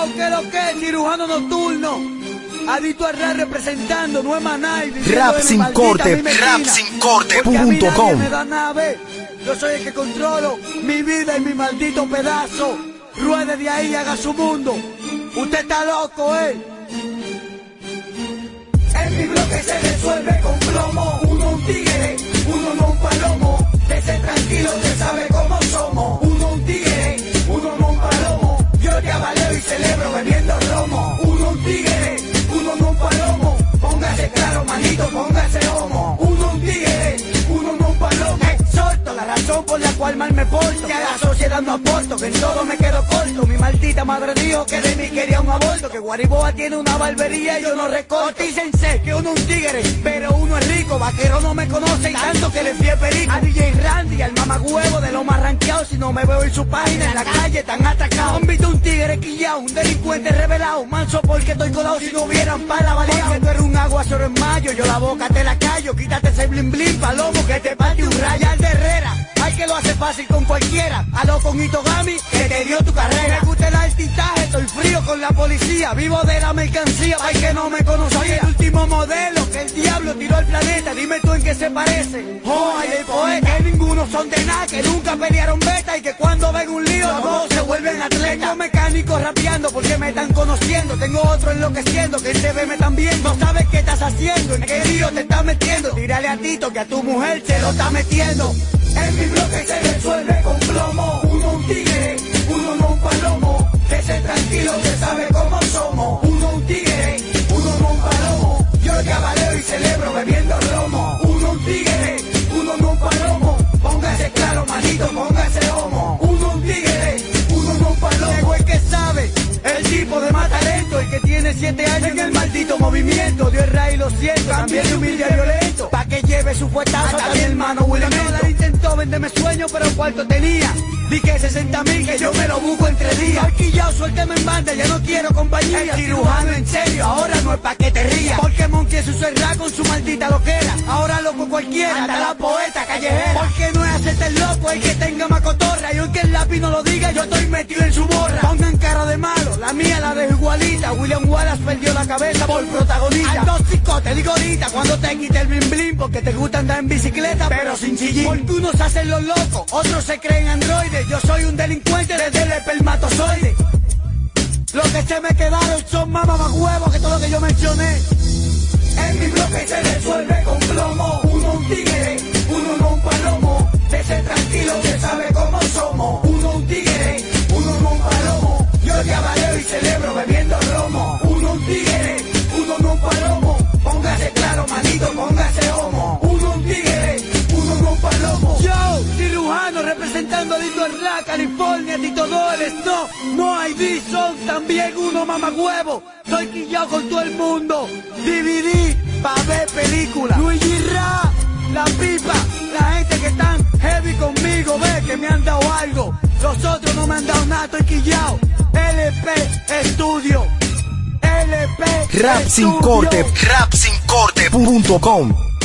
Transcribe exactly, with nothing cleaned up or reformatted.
Yo que lo que es cirujano nocturno, adicto a rap representando, no es Manay. Rap sin corte, rap sin corte punto com. Me da nave. Yo soy el que controlo mi vida y mi maldito pedazo. Ruede de ahí y haga su mundo. Usted está loco, eh. En mi bloque se resuelve con plomo. Uno un tigre, uno no un palomo. Dese tranquilo, usted sabe cómo somos. Uno un tigre, uno no un palomo. Yo te avaleo y celebro bebiendo romo. Uno un tigre, uno no un palomo. Póngase claro, manito, póngase homo. Uno un tigre, uno no un palomo. Exhorto la razón por la cual mal me porto. Que a la sociedad no aporto, que en todo me quedo corto. Mi maldita madre dijo que de mí quería un aborto. Que Guariboa tiene una barbería y yo no recorto. Dícense que uno un tigre, pero uno es rico. Vaquero no me conoce y tanto que le fui a perico. A D J Randy, al mamagüevo de los más ranqueados. Si no me veo en su página, en la calle tan atacado. Han visto un tigre quillao, un delincuente revelado. Manso porque estoy colado si no hubieran pala baleado. Porque tú eres un aguacero en mayo, yo la boca te la callo. Quítate ese blin blin palomo que te parte un rayo. Al de Herrera, ay que lo hace fácil con cualquiera. A lo con Itogami, que te dio tu carrera. Me gusta el altitaje, estoy frío con la policía. Vivo de la mercancía, ay que no me conocía. Soy el último modelo que el diablo tiró al planeta. Dime tú en qué se parece. Oh, ay el poeta, que ninguno son de nada, que nunca pelearon beta. Y que cuando ven un lío, todos se vuelven atletas. Tengo mecánicos rapeando porque me están conociendo. Tengo otro enloqueciendo, que en T V me están viendo. No sabes qué estás haciendo, en qué lío te estás metiendo. Tírale a Tito que a tu mujer se lo está metiendo. En mi bloque se resuelve con plomo. Uno un tigre, uno no un palomo. Ese tranquilo que sabe cómo somos. Uno un tigre, uno no un palomo. Yo te avaleo y celebro bebiendo romo. Uno un tigre, uno no un palomo. Póngase claro, manito, póngase homo. Uno un tigre, uno no un palomo. Llegó el que sabe, el tipo de más talento. El que tiene siete años en el maldito movimiento. Dios es rey, lo siento, también humilde y violento. Pa' que lleve su fuetazo hasta mi hermano William. Intentó venderme sueño, pero cuarto tenía. Di que sesenta mil que yo me lo busco entre días. Alquillao, suélteme en banda, ya no quiero compañía. El cirujano en serio, ahora no es pa' que te rías. Porque Monkey es su cerrá con su maldita loquera. Ahora loco cualquiera, anda la poeta callejera. Porque no es hacerte el loco, el que tenga más cotorra. Y aunque el lápiz no lo diga, yo estoy metido en su borra. Pongan cara de malo, la mía la dejo igualita. William Wallace perdió la cabeza por protagonista. Al tóxico te digo ahorita, cuando te quite el bling bling. Porque te gusta andar en bicicleta, pero sin sillín. Porque unos hacen los locos, otros se creen androides. Yo soy un delincuente desde el espermatozoide. Lo que se me quedaron son más mamahuevos que todo lo que yo mencioné. En mi bloque se resuelve con plomo. Uno un tigre, uno no un palomo. Dese tranquilo que sabe cómo somos. Uno un tigre, uno no un palomo. Yo te avaleo y celebro bebiendo romo. Uno un tigre, uno no un palomo. Póngase claro, manito, póngase homo. Uno un tigre, uno no un palomo. Yo, cirujano, representando a Dito Rap, California, Tito Dores. No, no hay D, son también uno mamagüevo. Soy quillao con todo el mundo. D V D, pa' ver películas. Luigi Rap, la pipa, la gente que están heavy conmigo, ve que me han dado algo. Los otros no me han dado nada, estoy quillao. L P Estudio. L P Rap sin corte, rap sin corte punto com.